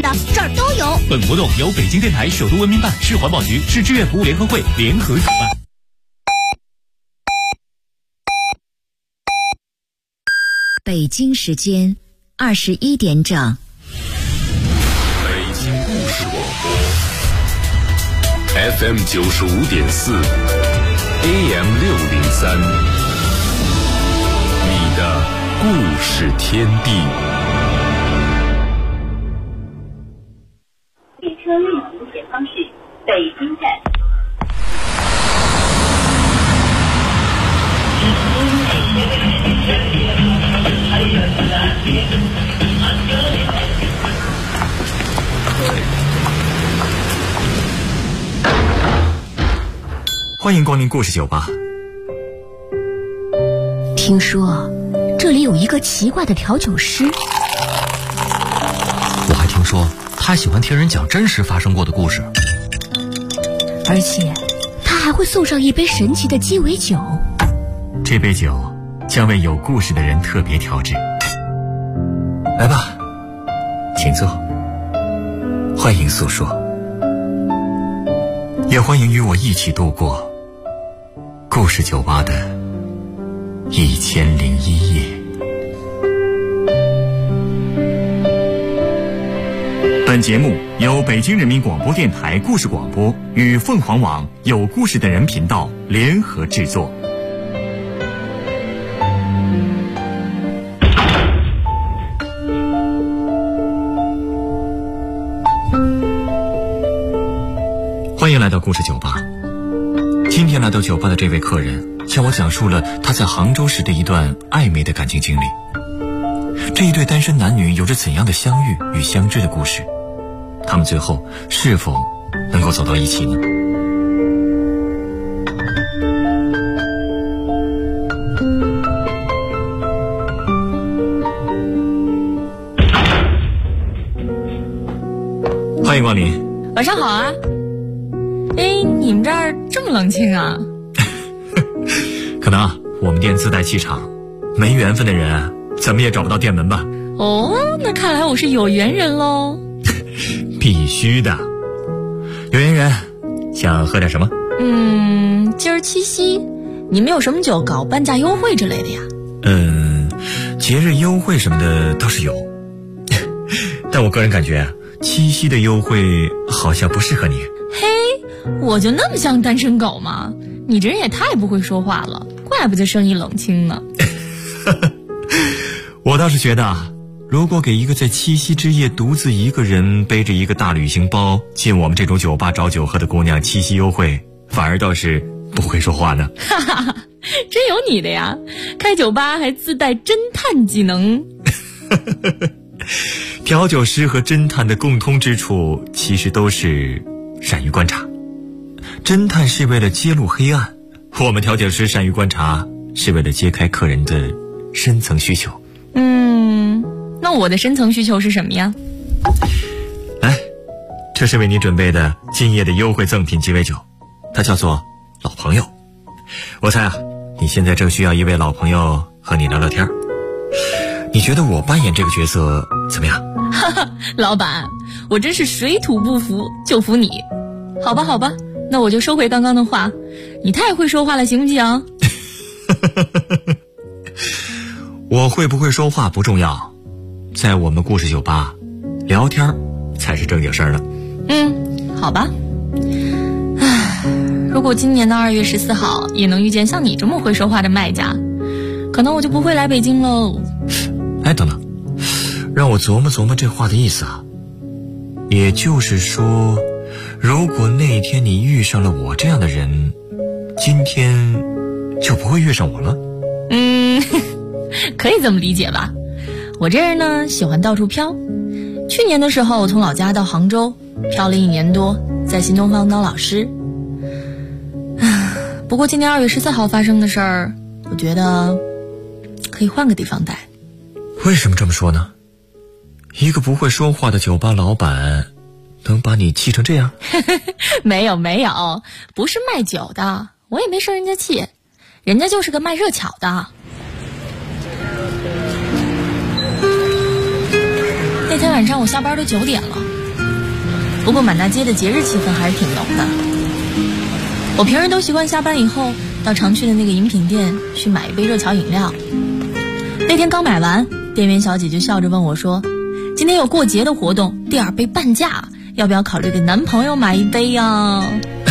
的，这儿都有。 本活动由北京电台首都文明办、市环保局、市志愿服务联合会联合主办。 北京时间21点整。 北京故事广播 FM 95.4 AM 603，你的故事天地。 列车运行前方是北京站。 欢迎光临故事酒吧。 听说这里有一个奇怪的调酒师， 我还听说他喜欢听人讲真实发生过的故事， 而且他还会送上一杯神奇的鸡尾酒。 这杯酒将为有故事的人特别调制。来吧，请坐，欢迎诉说，也欢迎与我一起度过故事酒吧的1001夜。本节目由北京人民广播电台故事广播与凤凰网有故事的人频道联合制作。欢迎来到故事酒吧。今天来到酒吧的这位客人向我讲述了他在杭州时的一段暧昧的感情经历。这一对单身男女有着怎样的相遇与相知的故事？他们最后是否能够走到一起呢？欢迎光临。 晚上好啊。你们这儿这么冷清啊？ 可能我们店自带气场，没缘分的人怎么也找不到店门吧。 哦，那看来我是有缘人喽。 必须的。有缘人想喝点什么？ 今儿七夕，你们有什么酒搞半价优惠之类的呀？ 节日优惠什么的倒是有，但我个人感觉七夕的优惠好像不适合你。 嘿，我就那么像单身狗吗？你这人也太不会说话了，怪不得生意冷清呢。 我倒是觉得如果给一个在七夕之夜独自一个人背着一个大旅行包进我们这种酒吧找酒喝的姑娘七夕优惠，反而倒是不会说话呢。 哈哈，真有你的呀，开酒吧还自带侦探技能。 调酒师和侦探的共通之处其实都是善于观察。侦探是为了揭露黑暗，我们调酒师善于观察是为了揭开客人的深层需求。 那我的深层需求是什么呀？ 来，这是为你准备的今夜的优惠赠品鸡尾酒，它叫做老朋友。我猜你现在正需要一位老朋友和你聊聊天。你觉得我扮演这个角色怎么样？ 哈哈，老板，我真是水土不服就服你。好吧，那我就收回刚刚的话，你太会说话了，行不行？ 我会不会说话不重要，在我们故事酒吧，聊天才是正经事儿呢。 好吧。如果今年的2月14号也能遇见像你这么会说话的卖家，可能我就不会来北京喽。 哎，等等，让我琢磨琢磨这话的意思啊。也就是说，如果那天你遇上了我这样的人，今天就不会遇上我了？ 可以这么理解吧。我这人呢喜欢到处飘，去年的时候从老家到杭州飘了1年多，在新东方当老师。不过今年2月14号发生的事儿，我觉得可以换个地方待。 为什么这么说呢？一个不会说话的酒吧老板能把你气成这样？ 没有，不是卖酒的，我也没生人家气，人家就是个卖热巧的。 那天晚上我下班都9点了。不过满大街的节日气氛还是挺浓的。我平时都习惯下班以后到常去的那个饮品店去买一杯热巧饮料。那天刚买完，店员小姐就笑着问我说，今天有过节的活动，第2杯半价，要不要考虑给男朋友买一杯呀？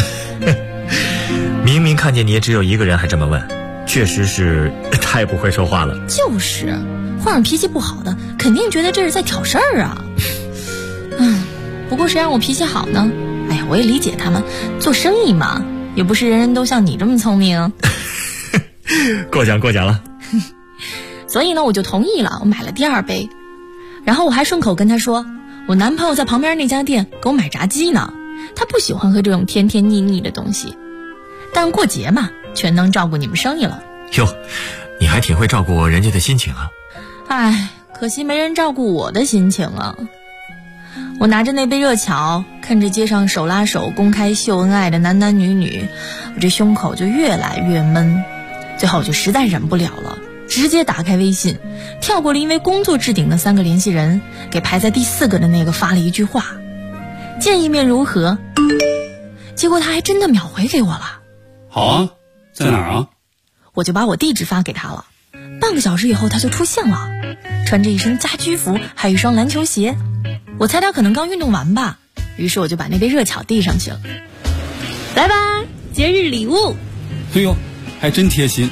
明明看见你也只有一个人还这么问，确实是太不会说话了。 就是换上脾气不好的肯定觉得这是在挑事儿啊。不过谁让我脾气好呢？哎呀，我也理解他们，做生意嘛，也不是人人都像你这么聪明。 过奖了。 所以呢，我就同意了，我买了第2杯。然后我还顺口跟他说，我男朋友在旁边那家店给我买炸鸡呢，他不喜欢喝这种甜甜腻腻的东西。但过节嘛，全能照顾你们生意了。 哟，你还挺会照顾人家的心情啊。 哎，可惜没人照顾我的心情啊。我拿着那杯热巧，看着街上手拉手公开秀恩爱的男男女女，我这胸口就越来越闷。最后我就实在忍不了了，直接打开微信，跳过了因为工作置顶的3个联系人，给排在第4个的那个发了一句话，见一面如何？结果他还真的秒回给我了。 好啊，在哪儿啊？ 我就把我地址发给他了。半个小时以后他就出现了，穿着一身家居服，还有一双篮球鞋。我猜他可能刚运动完吧，于是我就把那杯热巧递上去了。来吧，节日礼物。 哎呦，还真贴心。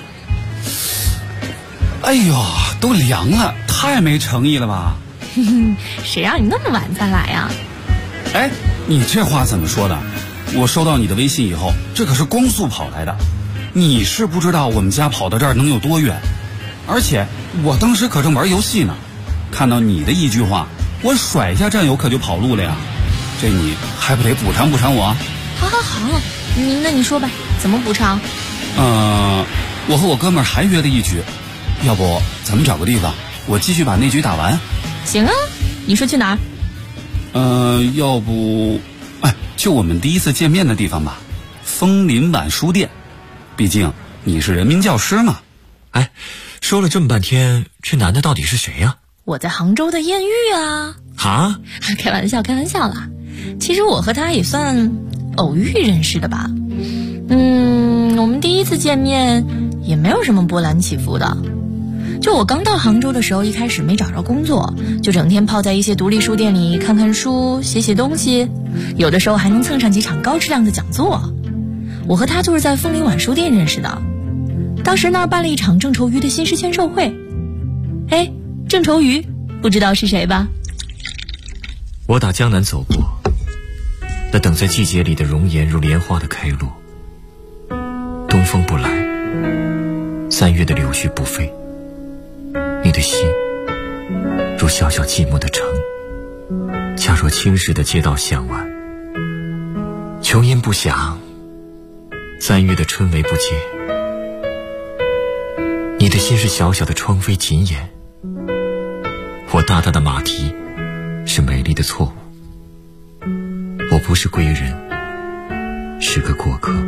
哎呦，都凉了，太没诚意了吧？ 谁让你那么晚才来啊？ 哎，你这话怎么说的？我收到你的微信以后，这可是光速跑来的。你是不知道我们家跑到这儿能有多远，而且我当时可正玩游戏呢，看到你的一句话，我甩下战友可就跑路了呀。这你还不得补偿我？好， 那你说吧，怎么补偿？ 我和我哥们儿还约了一局，要不咱们找个地方，我继续把那局打完。 行啊，你说去哪儿？ 要不就我们第一次见面的地方吧，枫林晚书店，毕竟你是人民教师嘛。 哎，说了这么半天，这男的到底是谁呀？ 我在杭州的艳遇啊。 啊？ 开玩笑啦，其实我和他也算偶遇认识的吧。我们第一次见面也没有什么波澜起伏的。就我刚到杭州的时候，一开始没找着工作，就整天泡在一些独立书店里看看书，写东西，有的时候还能蹭上几场高质量的讲座。我和他就是在枫林晚书店认识的，当时那儿办了一场郑愁予的新诗签售会。哎，郑愁予不知道是谁吧？ 我打江南走过，那等在季节里的容颜如莲花的开落。东风不来，3月的柳絮不飞，你的心如小小寂寞的城，恰若青石的街道巷晚。琼音不响，3月的春雷不接，你的心是小小的窗扉紧掩，我大大的马蹄是美丽的错误。我不是归人，是个过客。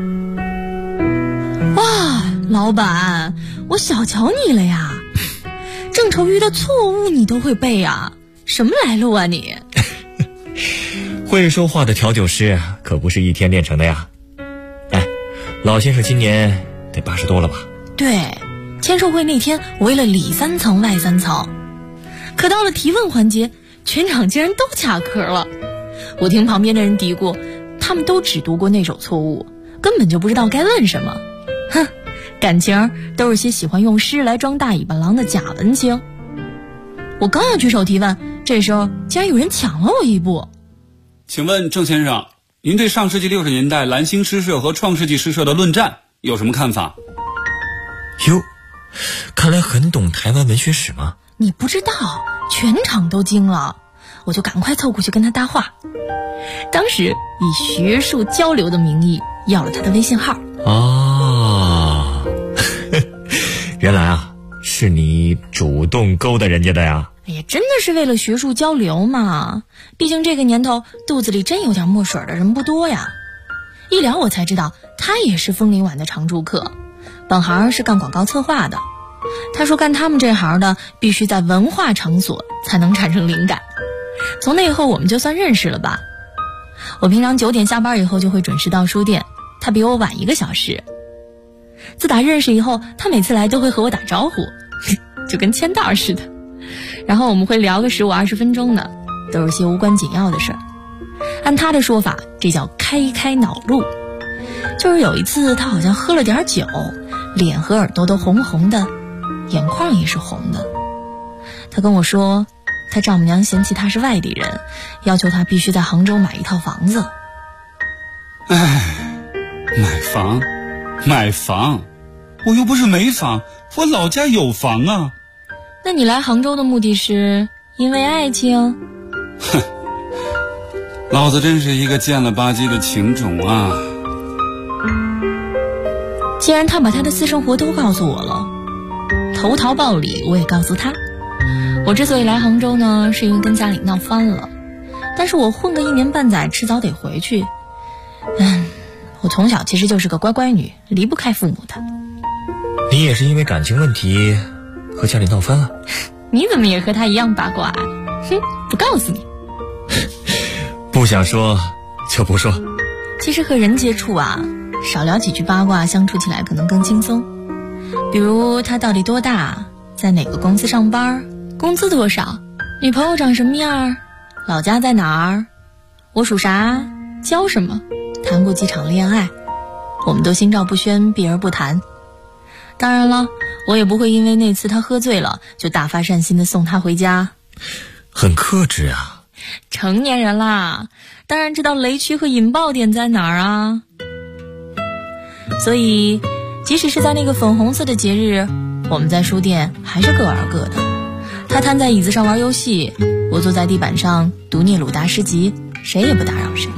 哇，老板，我小瞧你了呀！郑愁予的错误你都会背啊？什么来路啊你？ 会说话的调酒师可不是一天练成的呀。哎，老先生今年得80多了吧？ 对，签售会那天我为了里3层外3层，可到了提问环节，全场竟然都卡壳了。我听旁边的人嘀咕，他们都只读过那首错误，根本就不知道该问什么。哼，感情都是些喜欢用诗来装大尾巴狼的假文青。我刚要举手提问，这时候竟然有人抢了我一步。 请问郑先生，您对上世纪60年代蓝星诗社和创世纪诗社的论战有什么看法？ 哟，看来很懂台湾文学史吗？ 你不知道，全场都惊了。我就赶快凑过去跟他搭话，当时以学术交流的名义要了他的微信号。 原来是你主动勾搭人家的呀。 哎呀，真的是为了学术交流嘛，毕竟这个年头肚子里真有点墨水的人不多呀。一聊我才知道他也是枫林晚的常住客，本行是干广告策划的。他说干他们这行的必须在文化场所才能产生灵感， 从那以后我们就算认识了吧。我平常9点下班以后就会准时到书店，他比我晚1个小时。自打认识以后，他每次来都会和我打招呼，就跟签到似的。然后我们会聊个15-20分钟的，都是些无关紧要的事儿。按他的说法，这叫开脑路。就是有一次他好像喝了点酒，脸和耳朵都红红的，眼眶也是红的。他跟我说，他丈母娘嫌弃他是外地人，要求他必须在杭州买一套房子。 买房，我又不是没房，我老家有房啊。 那你来杭州的目的是因为爱情？ 哼，老子真是一个贱了吧唧的情种啊。 既然他把他的私生活都告诉我了，投桃报李，我也告诉他，我之所以来杭州呢，是因为跟家里闹翻了，但是我混个1年半载，迟早得回去。我从小其实就是个乖乖女，离不开父母的。 你也是因为感情问题和家里闹翻了？ 你怎么也和他一样八卦啊？不告诉你。 不想说就不说。 其实和人接触啊，少聊几句八卦，相处起来可能更轻松。比如他到底多大，在哪个公司上班，工资多少，女朋友长什么样，老家在哪儿，我属啥，教什么，谈过几场恋爱，我们都心照不宣，避而不谈。当然了，我也不会因为那次他喝醉了就大发善心的送他回家。 很克制啊。 成年人啦，当然知道雷区和引爆点在哪儿啊。所以即使是在那个粉红色的节日，我们在书店还是各玩各的。他瘫在椅子上玩游戏，我坐在地板上读聂鲁达诗集，谁也不打扰谁。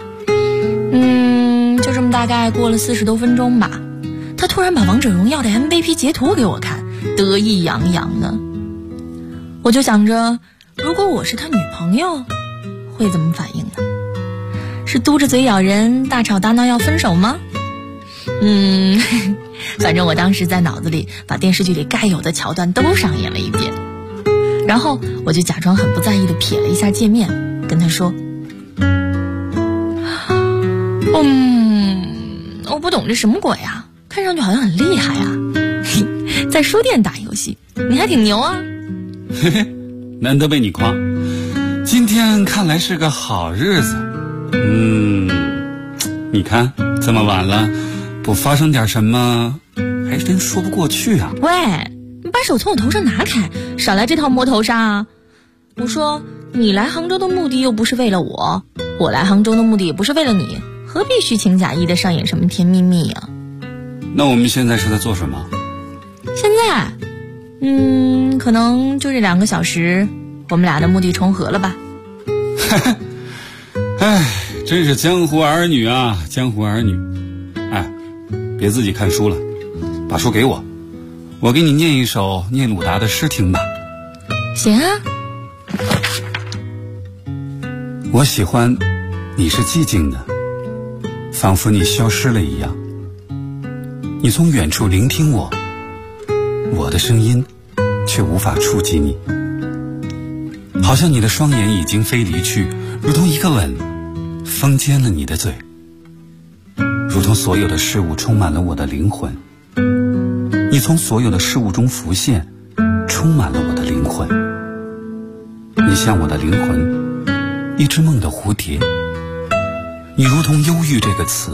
就这么大概过了40多分钟吧，他突然把王者荣耀的 MVP 截图给我看，得意洋洋的。我就想着，如果我是他女朋友，会怎么反应呢？是嘟着嘴咬人，大吵大闹要分手吗？反正我当时在脑子里把电视剧里该有的桥段都上演了一遍，然后我就假装很不在意的瞥了一下界面，跟他说我不懂这什么鬼啊，看上去好像很厉害啊。在书店打游戏，你还挺牛啊。 嘿嘿，难得被你夸，今天看来是个好日子。你看这么晚了，不发生点什么还真说不过去啊。 喂，你把手从我头上拿开，少来这套摸头杀啊。我说你来杭州的目的又不是为了我，我来杭州的目的也不是为了你，何必虚情假意的上演什么甜蜜蜜啊？ 那我们现在是在做什么？ 现在可能就这2个小时，我们俩的目的重合了吧。 哎，真是江湖儿女啊，江湖儿女。哎，别自己看书了，把书给我，我给你念一首聂鲁达的诗听吧。 行啊。 我喜欢你是寂静的，仿佛你消失了一样。你从远处聆听我，我的声音却无法触及你，好像你的双眼已经飞离去，如同一个吻封缄了你的嘴，如同所有的事物充满了我的灵魂。你从所有的事物中浮现，充满了我的灵魂。你像我的灵魂，一只梦的蝴蝶。你如同忧郁这个词。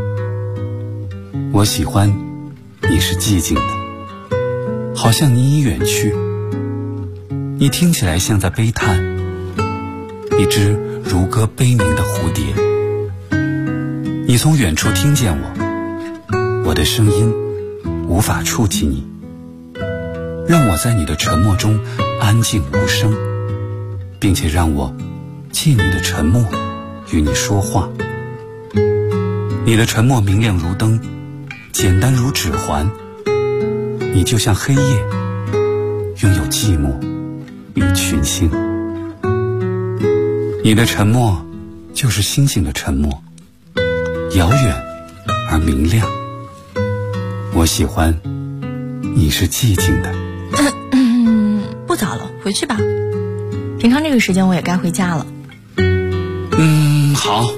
我喜欢你是寂静的，好像你已远去。你听起来像在悲叹，一只如歌悲鸣的蝴蝶。你从远处听见我的声音无法触及你，让我在你的沉默中安静无声，并且让我借你的沉默与你说话。你的沉默明亮如灯，简单如指环。你就像黑夜，拥有寂寞与群星。你的沉默就是星星的沉默，遥远而明亮。我喜欢你是寂静的。 不早了，回去吧。 平常这个时间我也该回家了。 好。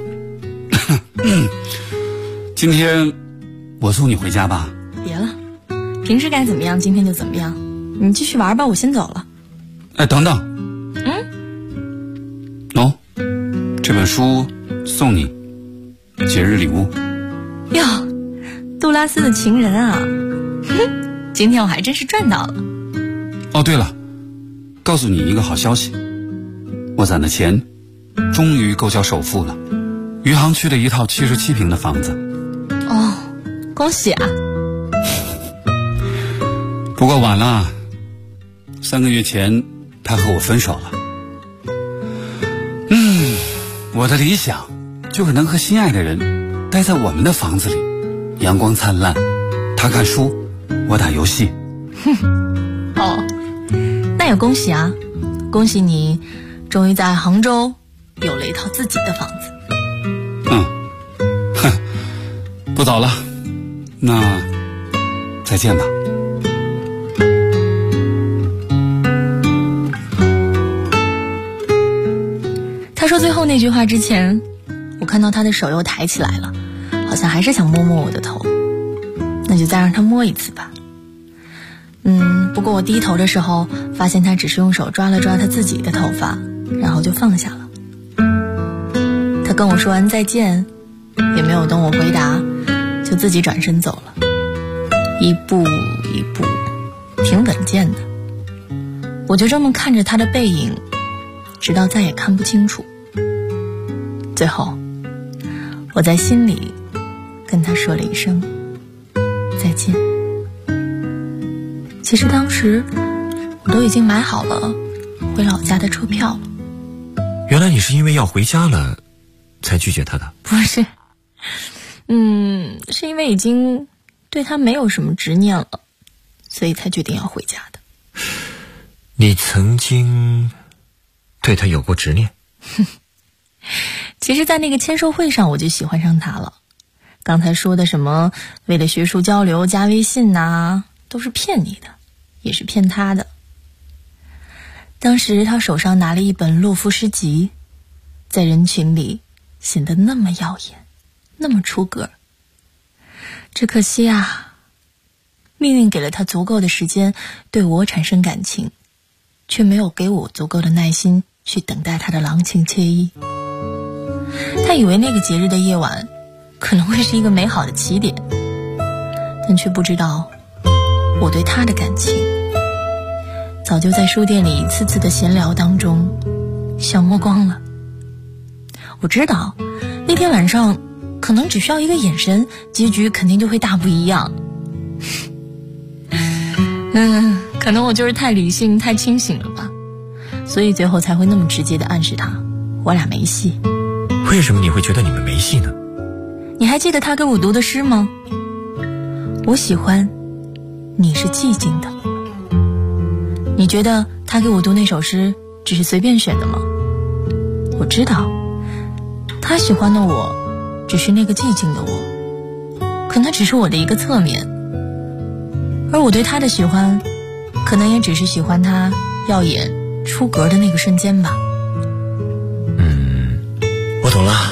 今天我送你回家吧。 别了，平时该怎么样今天就怎么样，你继续玩吧，我先走了。 哎，等等。这本书送你，节日礼物。 哟，杜拉斯的情人啊，哼，今天我还真是赚到了。 哦，对了，告诉你一个好消息，我攒的钱终于够交首付了，余杭区的一套77平的房子。 哦，恭喜啊！ 不过晚了，3个月前他和我分手了。我的理想就是能和心爱的人待在我们的房子里，阳光灿烂，他看书，我打游戏。 哦，那也恭喜啊，恭喜你终于在杭州有了一套自己的房子。 不早了，那再见吧。 他说最后那句话之前，我看到他的手又抬起来了，好像还是想摸摸我的头，那就再让他摸一次吧。不过我低头的时候发现他只是用手抓了抓他自己的头发，然后就放下了。他跟我说完再见，也没有等我回答，就自己转身走了，一步一步，挺稳健的。我就这么看着他的背影，直到再也看不清楚。最后我在心里跟他说了一声再见。其实当时我都已经买好了回老家的车票了。 原来你是因为要回家了才拒绝他的？ 不是，是因为已经对他没有什么执念了，所以才决定要回家的。 你曾经对他有过执念？ 其实在那个签售会上我就喜欢上他了。刚才说的什么为了学术交流加微信都是骗你的，也是骗他的。当时他手上拿了一本洛夫诗集，在人群里显得那么耀眼，那么出格。只可惜命运给了他足够的时间对我产生感情，却没有给我足够的耐心去等待他的郎情妾意。他以为那个节日的夜晚可能会是一个美好的起点，但却不知道我对他的感情早就在书店里一次次的闲聊当中消磨光了。我知道那天晚上可能只需要一个眼神，结局肯定就会大不一样。可能我就是太理性太清醒了吧，所以最后才会那么直接的暗示他我俩没戏。 为什么你会觉得你们没戏呢？ 你还记得他给我读的诗吗？我喜欢你是寂静的。你觉得他给我读那首诗只是随便选的吗？我知道他喜欢的我只是那个寂静的我，可那只是我的一个侧面，而我对他的喜欢可能也只是喜欢他耀眼出格的那个瞬间吧。 我懂了。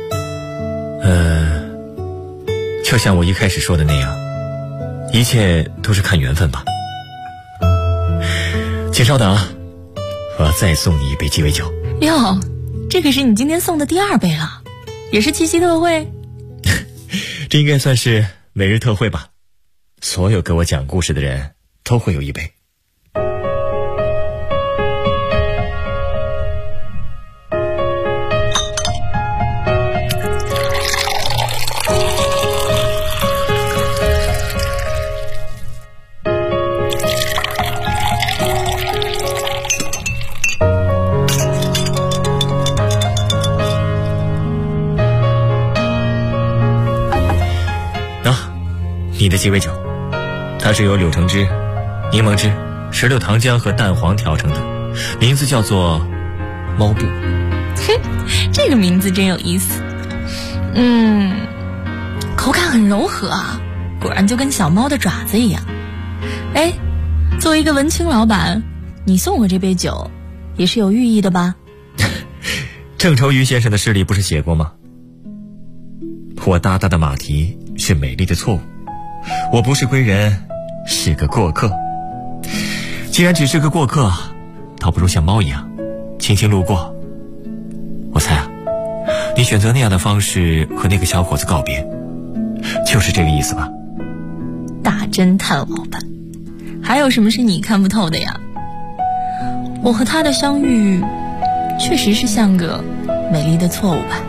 就像我一开始说的那样，一切都是看缘分吧。请稍等啊，我要再送你一杯鸡尾酒。 哟，这可是你今天送的第2杯了，也是七夕特惠？ 这应该算是每日特惠吧，所有给我讲故事的人都会有一杯。你的鸡尾酒，它是由柳橙汁、柠檬汁、石榴糖浆和蛋黄调成的，名字叫做猫布。 这个名字真有意思。口感很柔和啊，果然就跟小猫的爪子一样。作为一个文青老板，你送我这杯酒也是有寓意的吧？ 郑愁予先生的诗里不是写过吗？我大大的马蹄是美丽的错误，我不是归人，是个过客。既然只是个过客，倒不如像猫一样轻轻路过。我猜啊，你选择那样的方式和那个小伙子告别，就是这个意思吧？ 大侦探老板，还有什么是你看不透的呀？我和他的相遇确实是像个美丽的错误吧。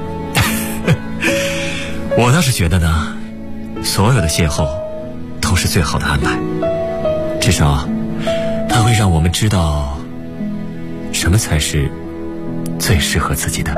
我倒是觉得呢，所有的邂逅都是最好的安排，至少它会让我们知道什么才是最适合自己的。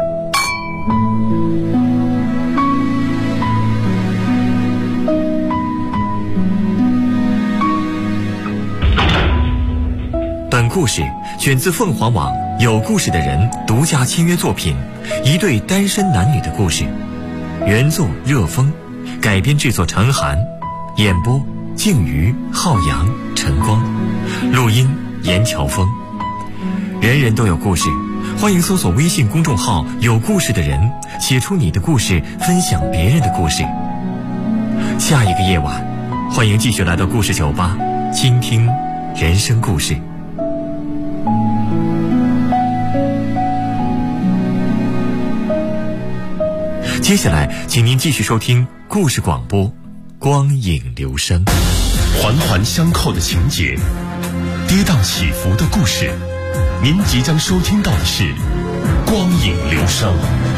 本故事选自凤凰网有故事的人独家签约作品《一对单身男女的故事》，原作热风，改编制作陈寒，演播静瑜、浩洋、陈光，录音严乔峰。人人都有故事，欢迎搜索微信公众号有故事的人，写出你的故事，分享别人的故事。下一个夜晚，欢迎继续来到故事酒吧，倾听人生故事。接下来请您继续收听故事广播，光影留声。 环环相扣的情节，跌宕起伏的故事，您即将收听到的是光影留声。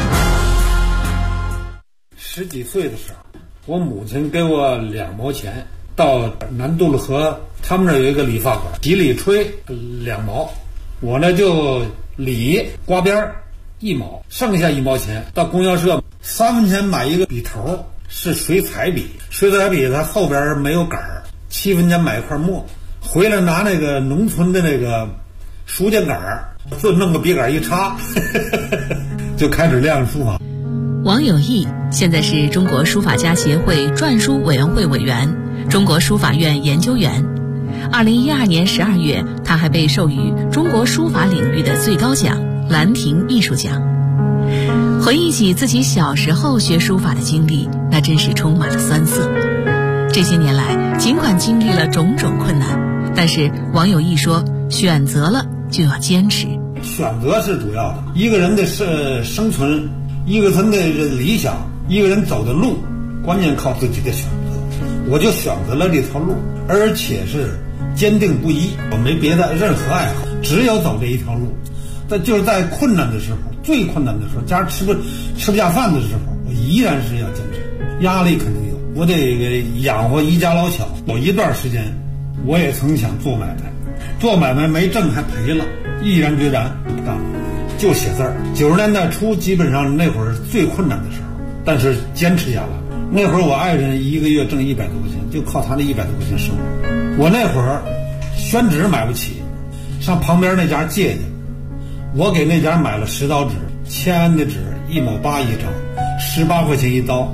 10几岁的时候，我母亲给我2毛钱，到南渡了河，他们那有一个理发馆，洗理吹2毛，我呢就理刮边1毛，剩下1毛钱到供销社3分钱买一个笔头，是水彩笔，水彩笔它后边没有杆儿，7分钱买一块墨，回来拿那个农村的那个书架杆儿，就弄个笔杆一插，就开始练书法。 王有义现在是中国书法家协会篆书委员会委员、中国书法院研究员。2012年12月，他还被授予中国书法领域的最高奖兰亭艺术奖。回忆起自己小时候学书法的经历，那真是充满了酸涩。这些年来，尽管经历了种种困难，但是王有义说，选择了就要坚持。 选择是主要的，一个人的生存，一个人的理想，一个人走的路，关键靠自己的选择。我就选择了这条路，而且是坚定不移，我没别的任何爱好，只有走这一条路。但就是在困难的时候，最困难的时候，家吃不下饭的时候，我依然是要坚持。压力肯定有，我得养活一家老小。有一段时间，我也曾想做买卖，做买卖没挣还赔了，毅然决然不干了，就写字儿。90年代初，基本上那会儿是最困难的时候，但是坚持下来。那会儿我爱人一个月挣100多块钱，就靠他那100多块钱生活。我那会儿宣纸买不起，上旁边那家借去。我给那家买了10刀纸，签安的纸1毛8一张，18块钱一刀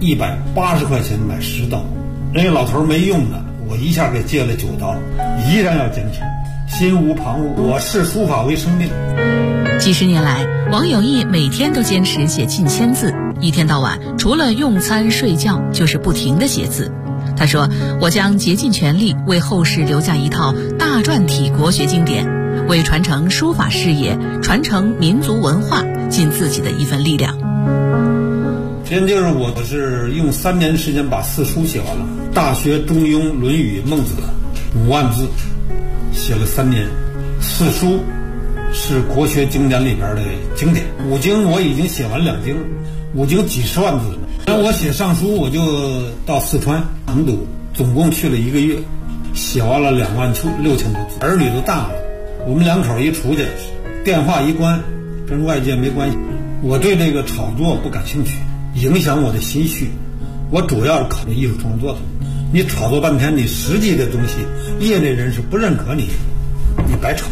，180块钱买10刀。人家老头没用的，我一下给借了9刀，依然要坚持，心无旁骛。我视书法为生命。 几十年来，王有义每天都坚持写近1000字，一天到晚除了用餐睡觉，就是不停地写字。他说：“我将竭尽全力为后世留下一套大篆体国学经典，为传承书法事业、传承民族文化尽自己的一份力量。” 今天就是我是用3年时间把4书写完了，《大学》《中庸》《论语》《孟子》5万字，写了3年。4书是国学经典里边的经典，5经我已经写完2经，5经几10万字了。然后我写上书，我就到四川成都，总共去了1个月，写完了2万6000多字。儿女都大了，我们2口一出去，电话一关，跟外界没关系。我对这个炒作不感兴趣，影响我的心绪。我主要是考虑艺术创作的。你炒作半天，你实际的东西，业内人士不认可你，你白炒。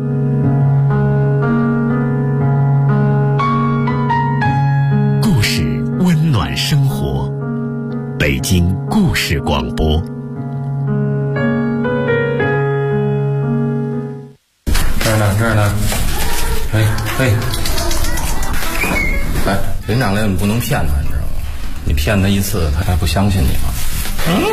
故事温暖生活，北京故事广播。 这儿呢， 哎，人长来你不能骗他，你知道吗？你骗他一次，他还不相信你吗？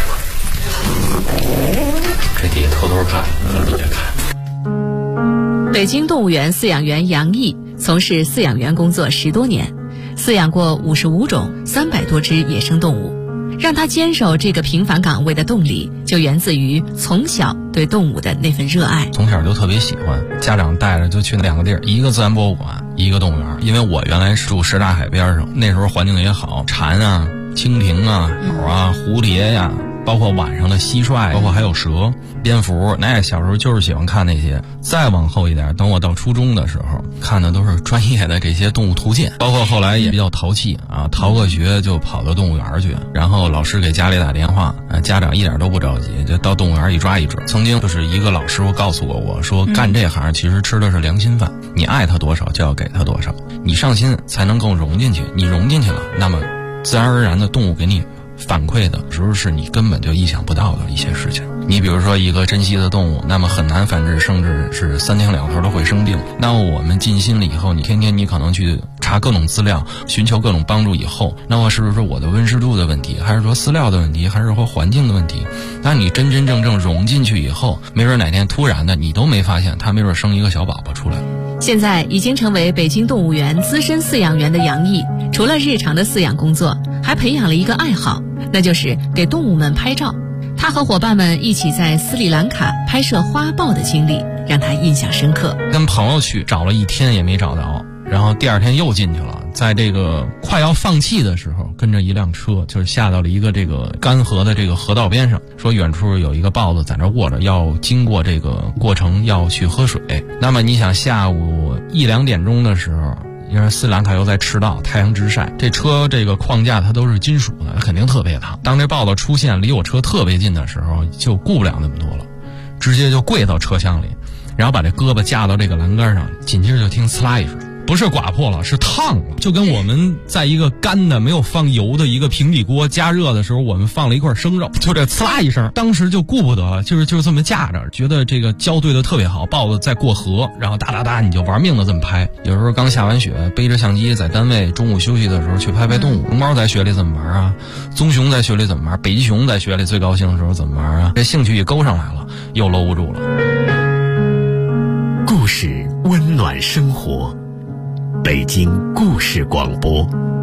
这底下偷偷看，底下看。 北京动物园饲养员杨毅从事饲养员工作10多年，饲养过55种300多只野生动物。让他坚守这个平凡岗位的动力，就源自于从小对动物的那份热爱。 从小就特别喜欢，家长带着就去2个地儿，一个自然博物馆，一个动物园。因为我原来是住什刹海边上，那时候环境也好，蝉啊、蜻蜓啊、鸟啊、蝴蝶呀，包括晚上的蟋蟀，包括还有蛇、蝙蝠，那小时候就是喜欢看那些。再往后一点，等我到初中的时候，看的都是专业的这些动物图鉴，包括后来也比较淘气啊，逃个学就跑到动物园去，然后老师给家里打电话，家长一点都不着急，就到动物园一抓一只。曾经就是一个老师傅告诉过我说，干这行其实吃的是良心饭，你爱他多少就要给他多少，你上心才能够融进去，你融进去了，那么自然而然的动物给你反馈的时候是你根本就意想不到的一些事情。你比如说一个珍稀的动物，那么很难繁殖，甚至是3天2头都会生病。那我们尽心了以后，你天天你可能去查各种资料，寻求各种帮助以后，那么是不是我的温湿度的问题，还是说饲料的问题，还是说环境的问题？那你真真正正融进去以后，没准哪天突然的你都没发现，它没准生一个小宝宝出来。 现在已经成为北京动物园资深饲养员的杨毅，除了日常的饲养工作，还培养了一个爱好，那就是给动物们拍照。他和伙伴们一起在斯里兰卡拍摄花豹的经历让他印象深刻。 跟朋友去找了1天也没找到，然后第2天又进去了，在这个快要放弃的时候，跟着一辆车就是下到了一个这个干涸的这个河道边上，说远处有一个豹子在那卧着，要经过这个过程要去喝水。那么你想下午1、2点钟的时候，因为斯里兰卡又在赤道，太阳直晒，这车这个框架它都是金属的，肯定特别烫。当这豹子出现离我车特别近的时候，就顾不了那么多了，直接就跪到车厢里，然后把这胳膊架到这个栏杆上，紧接着就听呲啦一声，不是刮破了，是烫了，就跟我们在一个干的没有放油的一个平底锅加热的时候，我们放了一块生肉，就这呲啦一声，当时就顾不得了，就是这么架着，觉得这个胶对的特别好，豹子在过河，然后哒哒哒你就玩命的这么拍。有时候刚下完雪，背着相机在单位中午休息的时候去拍动物。龙猫在雪里怎么玩啊？棕熊在雪里怎么玩？北极熊在雪里最高兴的时候怎么玩啊？这兴趣一勾上来了，又搂不住了。 故事温暖生活，北京故事广播。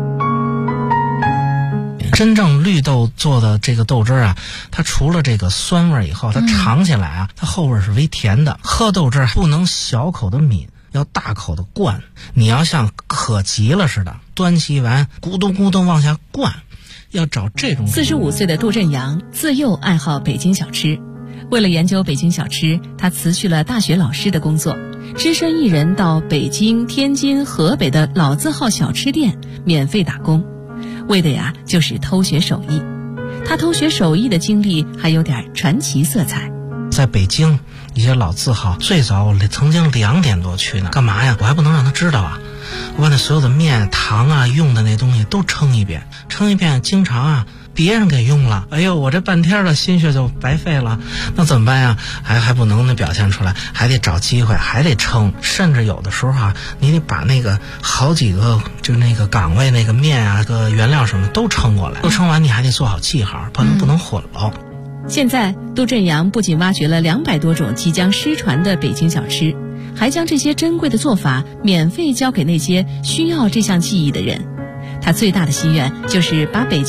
真正绿豆做的这个豆汁啊，它除了这个酸味以后，它尝起来啊，它后味是微甜的。喝豆汁不能小口的抿，要大口的灌。你要像渴急了似的，端起完咕咚咕咚往下灌，要找这种。 45岁的杜振阳自幼爱好北京小吃，为了研究北京小吃，他辞去了大学老师的工作，只身一人到北京、天津、河北的老字号小吃店免费打工，为的呀就是偷学手艺。他偷学手艺的经历还有点传奇色彩。 在北京一些老字号，最早我曾经2点多去呢，干嘛呀？我还不能让他知道啊！我把那所有的面、糖啊、用的那东西都称一遍，经常啊别人给用了，哎呦，我这半天的心血就白费了，那怎么办呀？还不能表现出来，还得找机会，还得称，甚至有的时候啊，你得把那个好几个就那个岗位那个面啊、个原料什么都称过来，都称完你还得做好记号，不能混了。 现在杜振阳不仅挖掘了200多种即将失传的北京小吃，还将这些珍贵的做法免费教给那些需要这项技艺的人。他最大的心愿就是把北京